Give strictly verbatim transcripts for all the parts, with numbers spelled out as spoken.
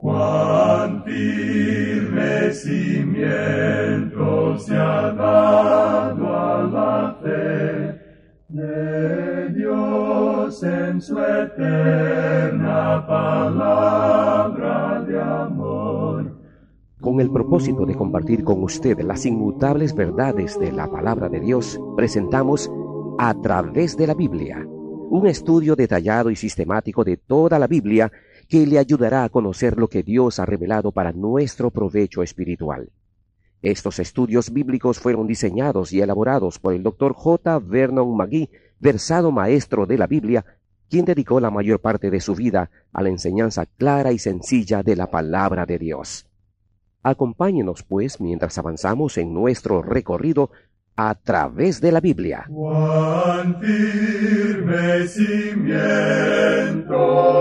Cuán firme cimiento se ha dado a la fe de Dios en su eterna palabra de amor. Con el propósito de compartir con usted las inmutables verdades de la palabra de Dios, presentamos A Través de la Biblia, un estudio detallado y sistemático de toda la Biblia que le ayudará a conocer lo que Dios ha revelado para nuestro provecho espiritual. Estos estudios bíblicos fueron diseñados y elaborados por el doctor J. Vernon McGee, versado maestro de la Biblia, quien dedicó la mayor parte de su vida a la enseñanza clara y sencilla de la palabra de Dios. Acompáñenos, pues, mientras avanzamos en nuestro recorrido a través de la Biblia. Cuán firme cimiento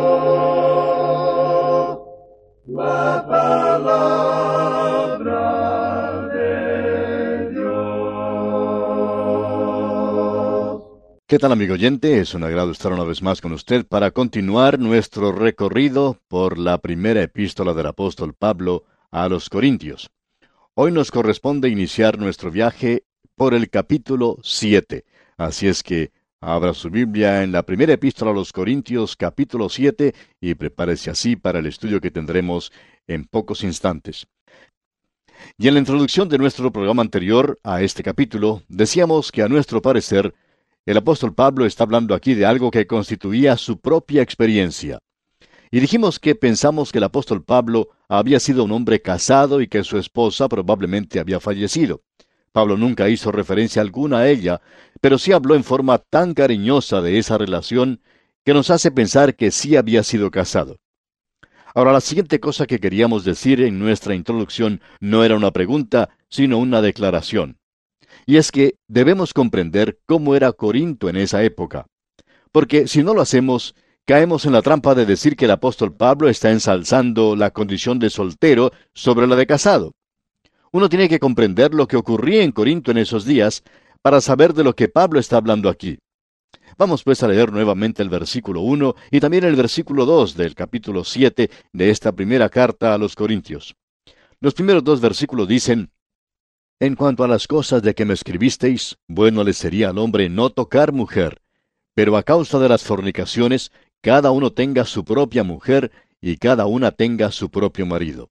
la palabra de Dios. ¿Qué tal, amigo oyente? Es un agrado estar una vez más con usted para continuar nuestro recorrido por la primera epístola del apóstol Pablo a los Corintios. Hoy nos corresponde iniciar nuestro viaje por el capítulo siete. Así es que abra su Biblia en la primera epístola a los Corintios, capítulo siete, y prepárese así para el estudio que tendremos en pocos instantes. Y en la introducción de nuestro programa anterior a este capítulo, decíamos que a nuestro parecer, el apóstol Pablo está hablando aquí de algo que constituía su propia experiencia. Y dijimos que pensamos que el apóstol Pablo había sido un hombre casado y que su esposa probablemente había fallecido. Pablo nunca hizo referencia alguna a ella, pero sí habló en forma tan cariñosa de esa relación que nos hace pensar que sí había sido casado. Ahora, la siguiente cosa que queríamos decir en nuestra introducción no era una pregunta, sino una declaración. Y es que debemos comprender cómo era Corinto en esa época. Porque si no lo hacemos, caemos en la trampa de decir que el apóstol Pablo está ensalzando la condición de soltero sobre la de casado. Uno tiene que comprender lo que ocurría en Corinto en esos días para saber de lo que Pablo está hablando aquí. Vamos pues a leer nuevamente el versículo uno y también el versículo dos del capítulo siete de esta primera carta a los Corintios. Los primeros dos versículos dicen: En cuanto a las cosas de que me escribisteis, bueno le sería al hombre no tocar mujer, pero a causa de las fornicaciones, cada uno tenga su propia mujer y cada una tenga su propio marido.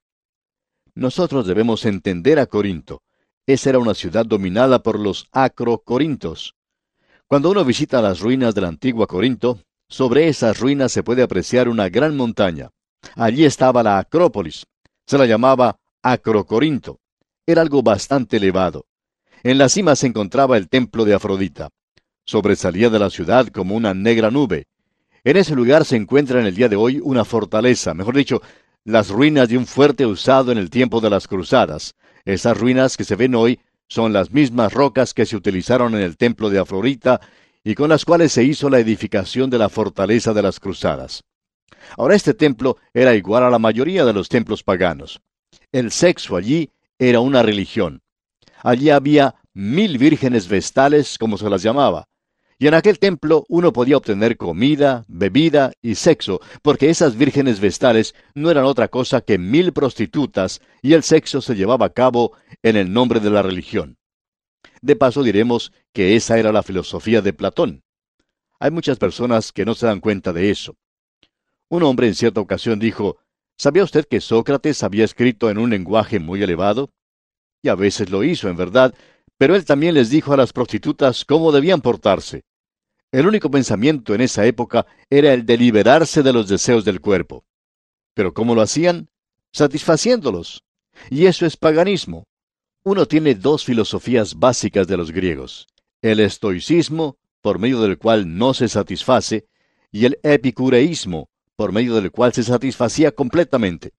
Nosotros debemos entender a Corinto. Esa era una ciudad dominada por los acrocorintos. Cuando uno visita las ruinas de la antigua Corinto, sobre esas ruinas se puede apreciar una gran montaña. Allí estaba la Acrópolis. Se la llamaba Acrocorinto. Era algo bastante elevado. En la cima se encontraba el templo de Afrodita. Sobresalía de la ciudad como una negra nube. En ese lugar se encuentra en el día de hoy una fortaleza, mejor dicho, las ruinas de un fuerte usado en el tiempo de las cruzadas. Esas ruinas que se ven hoy son las mismas rocas que se utilizaron en el templo de Afrodita y con las cuales se hizo la edificación de la fortaleza de las cruzadas. Ahora, este templo era igual a la mayoría de los templos paganos. El sexo allí era una religión. Allí había mil vírgenes vestales, como se las llamaba. Y en aquel templo uno podía obtener comida, bebida y sexo, porque esas vírgenes vestales no eran otra cosa que mil prostitutas, y el sexo se llevaba a cabo en el nombre de la religión. De paso diremos que esa era la filosofía de Platón. Hay muchas personas que no se dan cuenta de eso. Un hombre en cierta ocasión dijo: ¿Sabía usted que Sócrates había escrito en un lenguaje muy elevado? Y a veces lo hizo, en verdad, pero él también les dijo a las prostitutas cómo debían portarse. El único pensamiento en esa época era el de liberarse de los deseos del cuerpo. ¿Pero cómo lo hacían? Satisfaciéndolos. Y eso es paganismo. Uno tiene dos filosofías básicas de los griegos: el estoicismo, por medio del cual no se satisface, y el epicureísmo, por medio del cual se satisfacía completamente.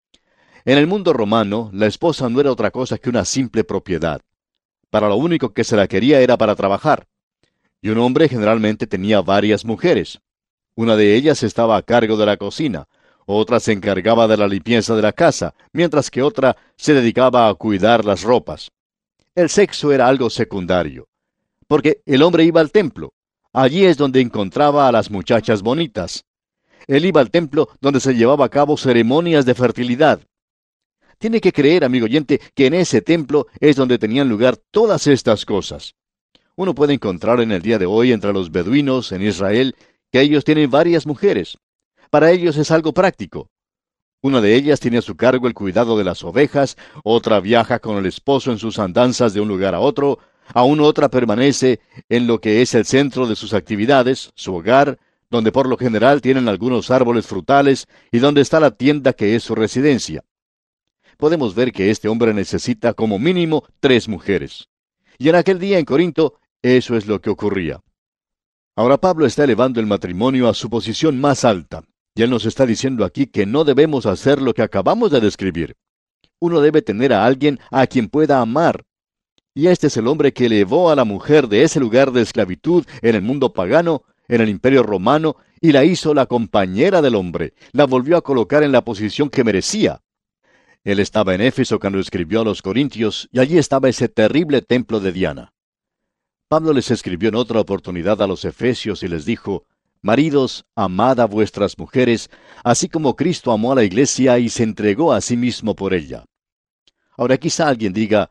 En el mundo romano, la esposa no era otra cosa que una simple propiedad. Para lo único que se la quería era para trabajar. Y un hombre generalmente tenía varias mujeres. Una de ellas estaba a cargo de la cocina, otra se encargaba de la limpieza de la casa, mientras que otra se dedicaba a cuidar las ropas. El sexo era algo secundario, porque el hombre iba al templo. Allí es donde encontraba a las muchachas bonitas. Él iba al templo donde se llevaba a cabo ceremonias de fertilidad. Tiene que creer, amigo oyente, que en ese templo es donde tenían lugar todas estas cosas. Uno puede encontrar en el día de hoy entre los beduinos en Israel que ellos tienen varias mujeres. Para ellos es algo práctico. Una de ellas tiene a su cargo el cuidado de las ovejas, otra viaja con el esposo en sus andanzas de un lugar a otro, aún otra permanece en lo que es el centro de sus actividades, su hogar, donde por lo general tienen algunos árboles frutales y donde está la tienda que es su residencia. Podemos ver que este hombre necesita como mínimo tres mujeres. Y en aquel día en Corinto, eso es lo que ocurría. Ahora Pablo está elevando el matrimonio a su posición más alta, y él nos está diciendo aquí que no debemos hacer lo que acabamos de describir. Uno debe tener a alguien a quien pueda amar. Y este es el hombre que elevó a la mujer de ese lugar de esclavitud en el mundo pagano, en el imperio romano, y la hizo la compañera del hombre, la volvió a colocar en la posición que merecía. Él estaba en Éfeso cuando escribió a los Corintios, y allí estaba ese terrible templo de Diana. Pablo les escribió en otra oportunidad a los Efesios y les dijo, «Maridos, amad a vuestras mujeres, así como Cristo amó a la iglesia y se entregó a sí mismo por ella». Ahora quizá alguien diga,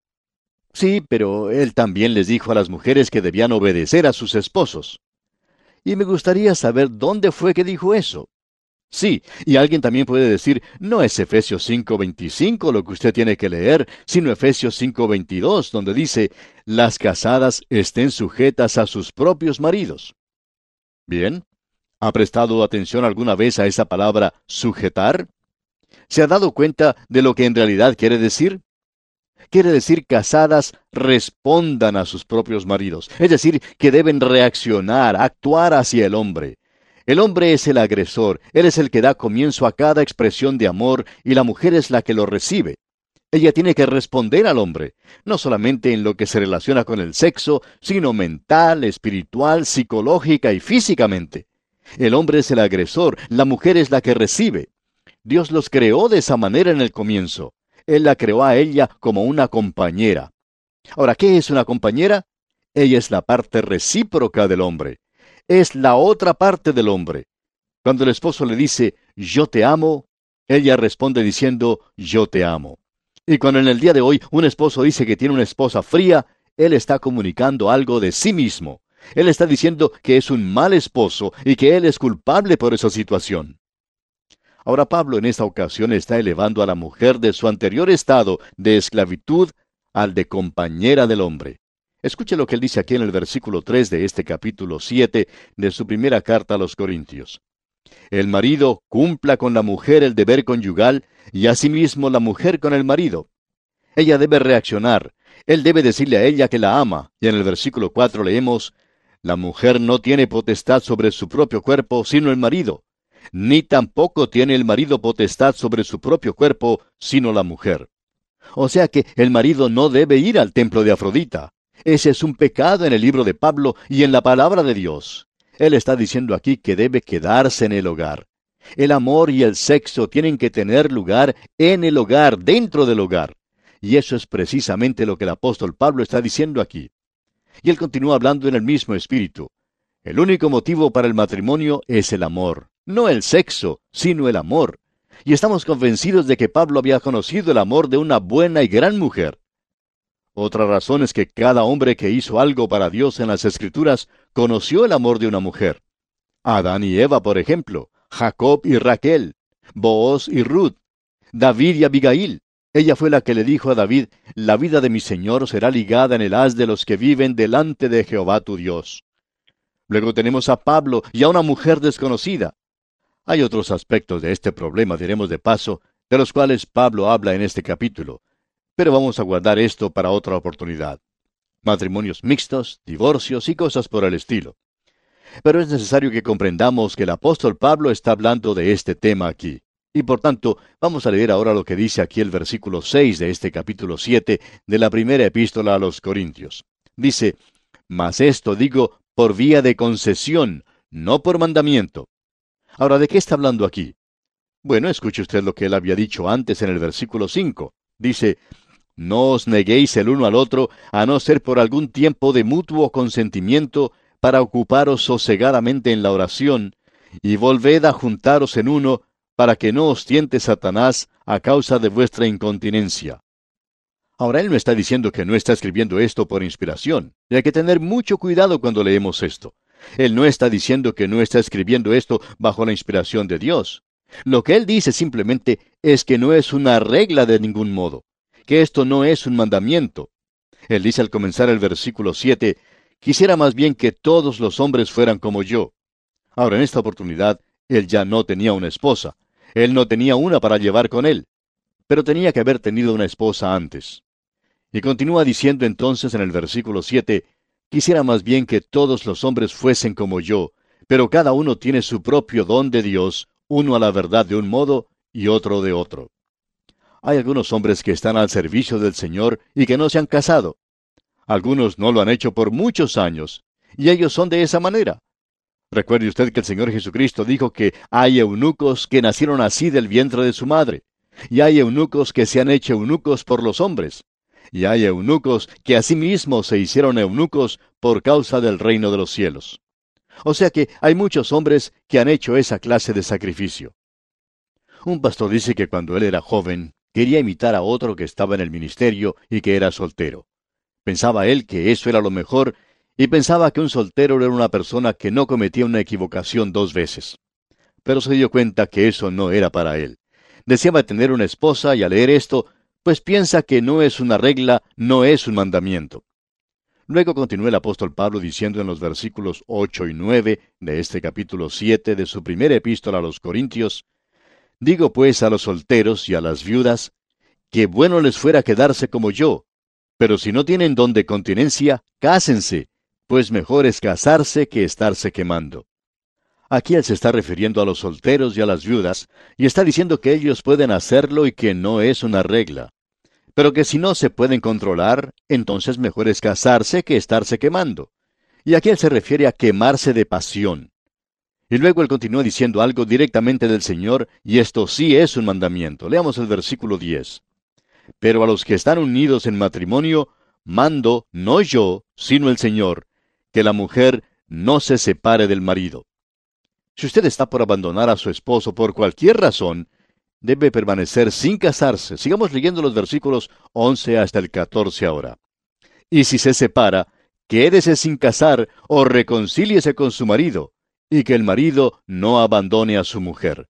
«Sí, pero él también les dijo a las mujeres que debían obedecer a sus esposos». Y me gustaría saber dónde fue que dijo eso. Sí, y alguien también puede decir, no es Efesios cinco veinticinco lo que usted tiene que leer, sino Efesios cinco veintidós, donde dice, las casadas estén sujetas a sus propios maridos. Bien, ¿ha prestado atención alguna vez a esa palabra sujetar? ¿Se ha dado cuenta de lo que en realidad quiere decir? Quiere decir casadas respondan a sus propios maridos, es decir, que deben reaccionar, actuar hacia el hombre. El hombre es el agresor, él es el que da comienzo a cada expresión de amor y la mujer es la que lo recibe. Ella tiene que responder al hombre, no solamente en lo que se relaciona con el sexo, sino mental, espiritual, psicológica y físicamente. El hombre es el agresor, la mujer es la que recibe. Dios los creó de esa manera en el comienzo. Él la creó a ella como una compañera. Ahora, ¿qué es una compañera? Ella es la parte recíproca del hombre. Es la otra parte del hombre. Cuando el esposo le dice, yo te amo, ella responde diciendo, yo te amo. Y cuando en el día de hoy un esposo dice que tiene una esposa fría, él está comunicando algo de sí mismo. Él está diciendo que es un mal esposo y que él es culpable por esa situación. Ahora Pablo en esta ocasión está elevando a la mujer de su anterior estado de esclavitud al de compañera del hombre. Escuche lo que él dice aquí en el versículo tres de este capítulo siete de su primera carta a los Corintios. El marido cumpla con la mujer el deber conyugal y asimismo la mujer con el marido. Ella debe reaccionar. Él debe decirle a ella que la ama. Y en el versículo cuatro leemos, la mujer no tiene potestad sobre su propio cuerpo, sino el marido. Ni tampoco tiene el marido potestad sobre su propio cuerpo, sino la mujer. O sea que el marido no debe ir al templo de Afrodita. Ese es un pecado en el libro de Pablo y en la palabra de Dios. Él está diciendo aquí que debe quedarse en el hogar. El amor y el sexo tienen que tener lugar en el hogar, dentro del hogar. Y eso es precisamente lo que el apóstol Pablo está diciendo aquí. Y él continúa hablando en el mismo espíritu. El único motivo para el matrimonio es el amor. No el sexo, sino el amor. Y estamos convencidos de que Pablo había conocido el amor de una buena y gran mujer. Otra razón es que cada hombre que hizo algo para Dios en las Escrituras conoció el amor de una mujer. Adán y Eva, por ejemplo, Jacob y Raquel, Booz y Ruth, David y Abigail. Ella fue la que le dijo a David, la vida de mi Señor será ligada en el haz de los que viven delante de Jehová tu Dios. Luego tenemos a Pablo y a una mujer desconocida. Hay otros aspectos de este problema, diremos de paso, de los cuales Pablo habla en este capítulo. Pero vamos a guardar esto para otra oportunidad. Matrimonios mixtos, divorcios y cosas por el estilo. Pero es necesario que comprendamos que el apóstol Pablo está hablando de este tema aquí. Y por tanto, vamos a leer ahora lo que dice aquí el versículo seis de este capítulo siete de la primera epístola a los Corintios. Dice, mas esto digo por vía de concesión, no por mandamiento. Ahora, ¿de qué está hablando aquí? Bueno, escuche usted lo que él había dicho antes en el versículo cinco. Dice, no os neguéis el uno al otro, a no ser por algún tiempo de mutuo consentimiento, para ocuparos sosegadamente en la oración, y volved a juntaros en uno, para que no os tiente Satanás a causa de vuestra incontinencia. Ahora, él no está diciendo que no está escribiendo esto por inspiración, y hay que tener mucho cuidado cuando leemos esto. Él no está diciendo que no está escribiendo esto bajo la inspiración de Dios. Lo que él dice simplemente es que no es una regla de ningún modo, que esto no es un mandamiento. Él dice al comenzar el versículo siete, quisiera más bien que todos los hombres fueran como yo. Ahora, en esta oportunidad, él ya no tenía una esposa. Él no tenía una para llevar con él, pero tenía que haber tenido una esposa antes. Y continúa diciendo entonces en el versículo siete, quisiera más bien que todos los hombres fuesen como yo, pero cada uno tiene su propio don de Dios, uno a la verdad de un modo y otro de otro. Hay algunos hombres que están al servicio del Señor y que no se han casado. Algunos no lo han hecho por muchos años, y ellos son de esa manera. Recuerde usted que el Señor Jesucristo dijo que hay eunucos que nacieron así del vientre de su madre, y hay eunucos que se han hecho eunucos por los hombres, y hay eunucos que asimismo se hicieron eunucos por causa del reino de los cielos. O sea que hay muchos hombres que han hecho esa clase de sacrificio. Un pastor dice que cuando él era joven, quería imitar a otro que estaba en el ministerio y que era soltero. Pensaba él que eso era lo mejor, y pensaba que un soltero era una persona que no cometía una equivocación dos veces. Pero se dio cuenta que eso no era para él. Deseaba tener una esposa y al leer esto, pues piensa que no es una regla, no es un mandamiento. Luego continúa el apóstol Pablo diciendo en los versículos ocho y nueve de este capítulo siete de su primera epístola a los Corintios, digo pues a los solteros y a las viudas, que bueno les fuera quedarse como yo, pero si no tienen don de continencia, cásense, pues mejor es casarse que estarse quemando. Aquí él se está refiriendo a los solteros y a las viudas, y está diciendo que ellos pueden hacerlo y que no es una regla. Pero que si no se pueden controlar, entonces mejor es casarse que estarse quemando. Y aquí él se refiere a quemarse de pasión. Y luego él continúa diciendo algo directamente del Señor, y esto sí es un mandamiento. Leamos el versículo diez. Pero a los que están unidos en matrimonio, mando, no yo, sino el Señor, que la mujer no se separe del marido. Si usted está por abandonar a su esposo por cualquier razón, debe permanecer sin casarse. Sigamos leyendo los versículos once hasta el catorce ahora. Y si se separa, quédese sin casar o reconcíliese con su marido, y que el marido no abandone a su mujer.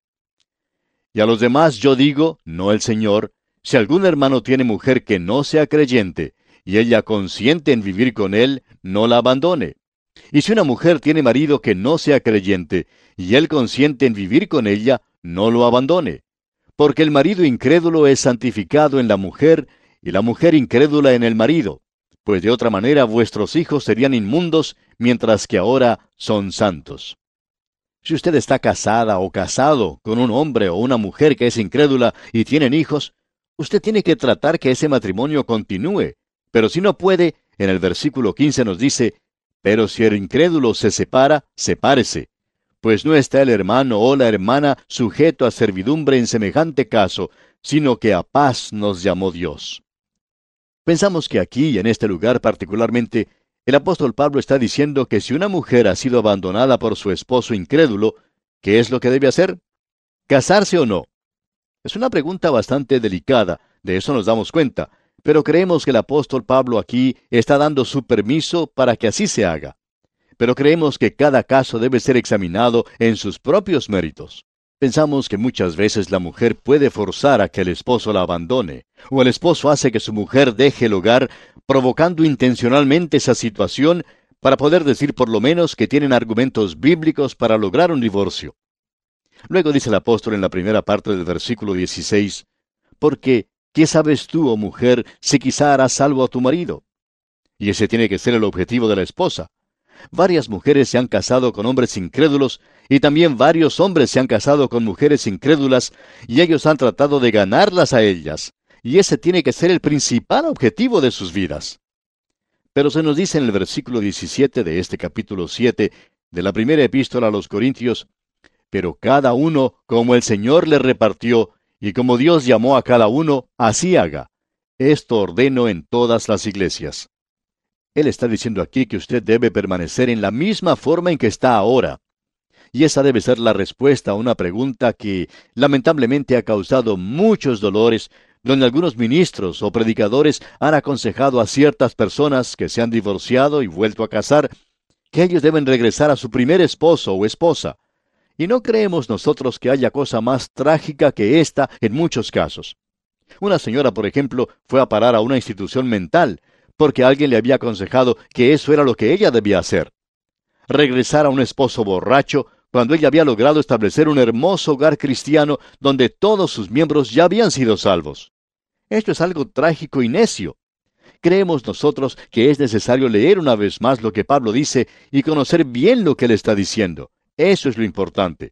Y a los demás yo digo, no el Señor, si algún hermano tiene mujer que no sea creyente, y ella consiente en vivir con él, no la abandone. Y si una mujer tiene marido que no sea creyente, y él consiente en vivir con ella, no lo abandone. Porque el marido incrédulo es santificado en la mujer, y la mujer incrédula en el marido, pues de otra manera vuestros hijos serían inmundos, mientras que ahora son santos. Si usted está casada o casado con un hombre o una mujer que es incrédula y tienen hijos, usted tiene que tratar que ese matrimonio continúe. Pero si no puede, en el versículo quince nos dice, pero si el incrédulo se separa, sepárese. Pues no está el hermano o la hermana sujeto a servidumbre en semejante caso, sino que a paz nos llamó Dios. Pensamos que aquí, en este lugar particularmente, el apóstol Pablo está diciendo que si una mujer ha sido abandonada por su esposo incrédulo, ¿qué es lo que debe hacer? ¿Casarse o no? Es una pregunta bastante delicada, de eso nos damos cuenta, pero creemos que el apóstol Pablo aquí está dando su permiso para que así se haga. Pero creemos que cada caso debe ser examinado en sus propios méritos. Pensamos que muchas veces la mujer puede forzar a que el esposo la abandone, o el esposo hace que su mujer deje el hogar, provocando intencionalmente esa situación para poder decir por lo menos que tienen argumentos bíblicos para lograr un divorcio. Luego dice el apóstol en la primera parte del versículo dieciséis, porque, ¿qué sabes tú, oh mujer, si quizá harás salvo a tu marido? Y ese tiene que ser el objetivo de la esposa. Varias mujeres se han casado con hombres incrédulos y también varios hombres se han casado con mujeres incrédulas y ellos han tratado de ganarlas a ellas. Y ese tiene que ser el principal objetivo de sus vidas. Pero se nos dice en el versículo diecisiete de este capítulo siete de la primera epístola a los Corintios, pero cada uno como el Señor le repartió y como Dios llamó a cada uno, así haga. Esto ordeno en todas las iglesias. Él está diciendo aquí que usted debe permanecer en la misma forma en que está ahora. Y esa debe ser la respuesta a una pregunta que lamentablemente ha causado muchos dolores, donde algunos ministros o predicadores han aconsejado a ciertas personas que se han divorciado y vuelto a casar, que ellos deben regresar a su primer esposo o esposa. Y no creemos nosotros que haya cosa más trágica que esta en muchos casos. Una señora, por ejemplo, fue a parar a una institución mental, porque alguien le había aconsejado que eso era lo que ella debía hacer. Regresar a un esposo borracho, cuando ella había logrado establecer un hermoso hogar cristiano donde todos sus miembros ya habían sido salvos. Esto es algo trágico y necio. Creemos nosotros que es necesario leer una vez más lo que Pablo dice y conocer bien lo que él está diciendo. Eso es lo importante.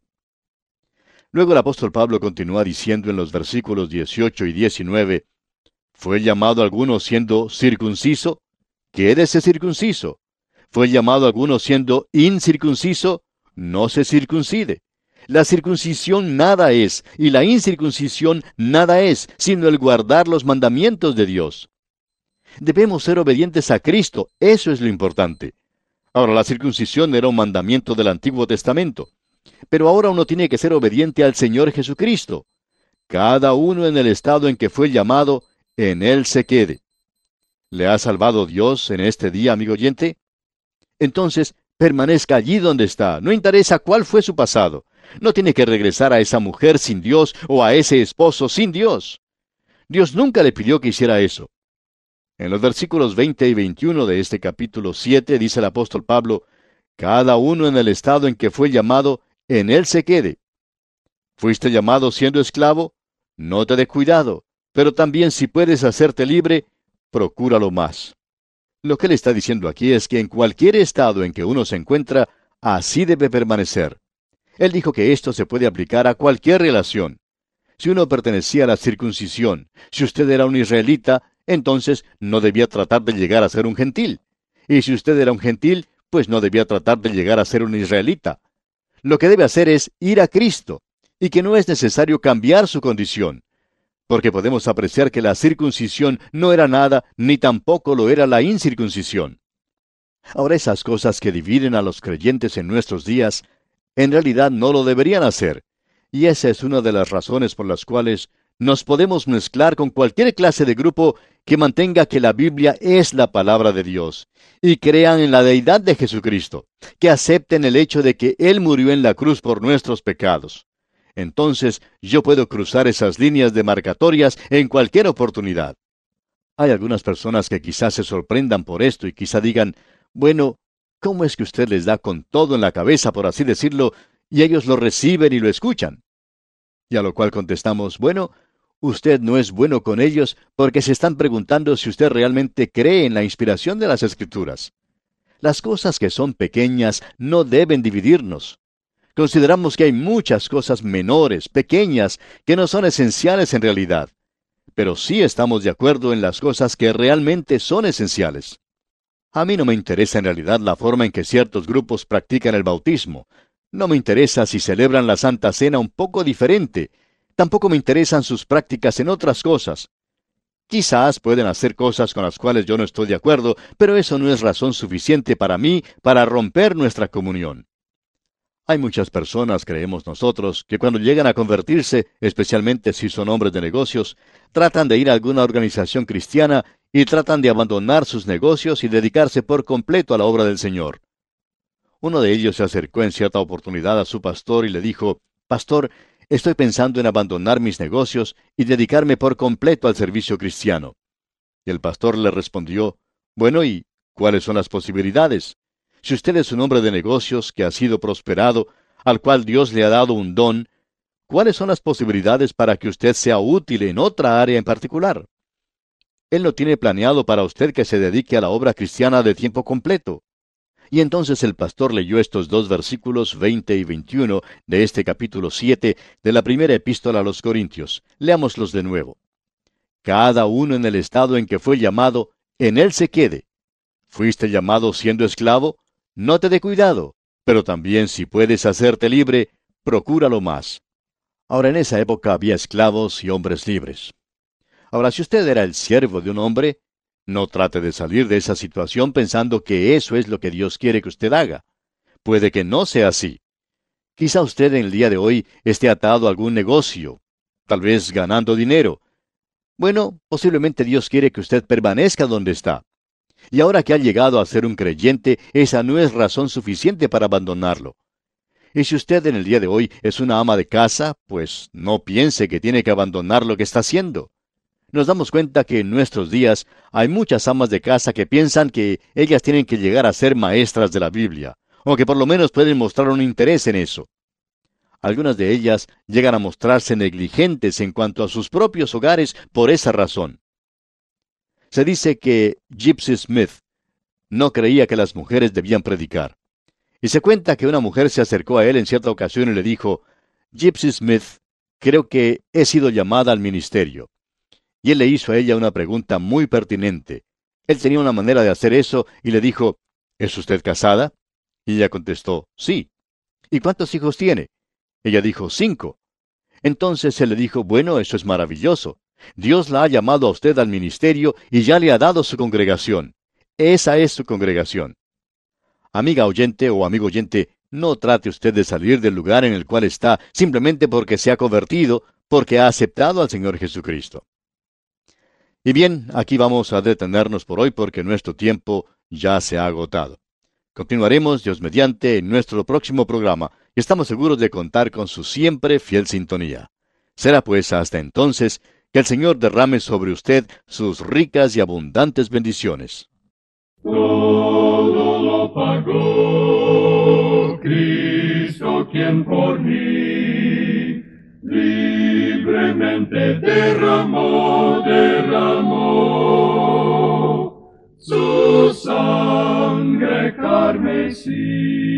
Luego el apóstol Pablo continúa diciendo en los versículos dieciocho y diecinueve, ¿fue llamado alguno siendo circunciso? Quédese circunciso. ¿Fue llamado alguno siendo incircunciso? No se circuncide. La circuncisión nada es, y la incircuncisión nada es, sino el guardar los mandamientos de Dios. Debemos ser obedientes a Cristo, eso es lo importante. Ahora, la circuncisión era un mandamiento del Antiguo Testamento, pero ahora uno tiene que ser obediente al Señor Jesucristo. Cada uno en el estado en que fue llamado, en Él se quede. ¿Le ha salvado Dios en este día, amigo oyente? Entonces, permanezca allí donde está, no interesa cuál fue su pasado. No tiene que regresar a esa mujer sin Dios o a ese esposo sin Dios. Dios nunca le pidió que hiciera eso. En los versículos veinte y veintiuno de este capítulo siete dice el apóstol Pablo, cada uno en el estado en que fue llamado, en él se quede. ¿Fuiste llamado siendo esclavo? No te dé cuidado, pero también si puedes hacerte libre, procúralo más. Lo que él está diciendo aquí es que en cualquier estado en que uno se encuentra, así debe permanecer. Él dijo que esto se puede aplicar a cualquier relación. Si uno pertenecía a la circuncisión, si usted era un israelita, entonces no debía tratar de llegar a ser un gentil. Y si usted era un gentil, pues no debía tratar de llegar a ser un israelita. Lo que debe hacer es ir a Cristo, y que no es necesario cambiar su condición, porque podemos apreciar que la circuncisión no era nada, ni tampoco lo era la incircuncisión. Ahora, esas cosas que dividen a los creyentes en nuestros días, en realidad no lo deberían hacer, y esa es una de las razones por las cuales nos podemos mezclar con cualquier clase de grupo que mantenga que la Biblia es la palabra de Dios, y crean en la deidad de Jesucristo, que acepten el hecho de que Él murió en la cruz por nuestros pecados. Entonces yo puedo cruzar esas líneas demarcatorias en cualquier oportunidad. Hay algunas personas que quizás se sorprendan por esto y quizá digan, bueno, ¿cómo es que usted les da con todo en la cabeza, por así decirlo, y ellos lo reciben y lo escuchan? Y a lo cual contestamos, bueno, usted no es bueno con ellos porque se están preguntando si usted realmente cree en la inspiración de las Escrituras. Las cosas que son pequeñas no deben dividirnos. Consideramos que hay muchas cosas menores, pequeñas, que no son esenciales en realidad. Pero sí estamos de acuerdo en las cosas que realmente son esenciales. A mí no me interesa en realidad la forma en que ciertos grupos practican el bautismo. No me interesa si celebran la Santa Cena un poco diferente. Tampoco me interesan sus prácticas en otras cosas. Quizás pueden hacer cosas con las cuales yo no estoy de acuerdo, pero eso no es razón suficiente para mí para romper nuestra comunión. Hay muchas personas, creemos nosotros, que cuando llegan a convertirse, especialmente si son hombres de negocios, tratan de ir a alguna organización cristiana y tratan de abandonar sus negocios y dedicarse por completo a la obra del Señor. Uno de ellos se acercó en cierta oportunidad a su pastor y le dijo, «Pastor, estoy pensando en abandonar mis negocios y dedicarme por completo al servicio cristiano». Y el pastor le respondió, «Bueno, ¿y cuáles son las posibilidades? Si usted es un hombre de negocios que ha sido prosperado, al cual Dios le ha dado un don, ¿cuáles son las posibilidades para que usted sea útil en otra área en particular? Él no tiene planeado para usted que se dedique a la obra cristiana de tiempo completo». Y entonces el pastor leyó estos dos versículos veinte y veintiuno de este capítulo siete de la primera epístola a los Corintios. Leámoslos de nuevo. Cada uno en el estado en que fue llamado, en él se quede. ¿Fuiste llamado siendo esclavo? No te dé cuidado, pero también si puedes hacerte libre, procúralo más. Ahora, en esa época había esclavos y hombres libres. Ahora, si usted era el siervo de un hombre, no trate de salir de esa situación pensando que eso es lo que Dios quiere que usted haga. Puede que no sea así. Quizá usted en el día de hoy esté atado a algún negocio, tal vez ganando dinero. Bueno, posiblemente Dios quiere que usted permanezca donde está. Y ahora que ha llegado a ser un creyente, esa no es razón suficiente para abandonarlo. Y si usted en el día de hoy es una ama de casa, pues no piense que tiene que abandonar lo que está haciendo. Nos damos cuenta que en nuestros días hay muchas amas de casa que piensan que ellas tienen que llegar a ser maestras de la Biblia, o que por lo menos pueden mostrar un interés en eso. Algunas de ellas llegan a mostrarse negligentes en cuanto a sus propios hogares por esa razón. Se dice que Gypsy Smith no creía que las mujeres debían predicar. Y se cuenta que una mujer se acercó a él en cierta ocasión y le dijo, Gypsy Smith, creo que he sido llamada al ministerio. Y él le hizo a ella una pregunta muy pertinente. Él tenía una manera de hacer eso y le dijo, ¿es usted casada? Y ella contestó, sí. ¿Y cuántos hijos tiene? Ella dijo, cinco. Entonces él le dijo, bueno, eso es maravilloso. Dios la ha llamado a usted al ministerio y ya le ha dado su congregación. Esa es su congregación. Amiga oyente o amigo oyente, no trate usted de salir del lugar en el cual está simplemente porque se ha convertido, porque ha aceptado al Señor Jesucristo. Y bien, aquí vamos a detenernos por hoy porque nuestro tiempo ya se ha agotado. Continuaremos, Dios mediante, en nuestro próximo programa y estamos seguros de contar con su siempre fiel sintonía. Será pues hasta entonces que el Señor derrame sobre usted sus ricas y abundantes bendiciones. Todo lo pagó Cristo quien por mí libremente derramó, derramó su sangre carmesí.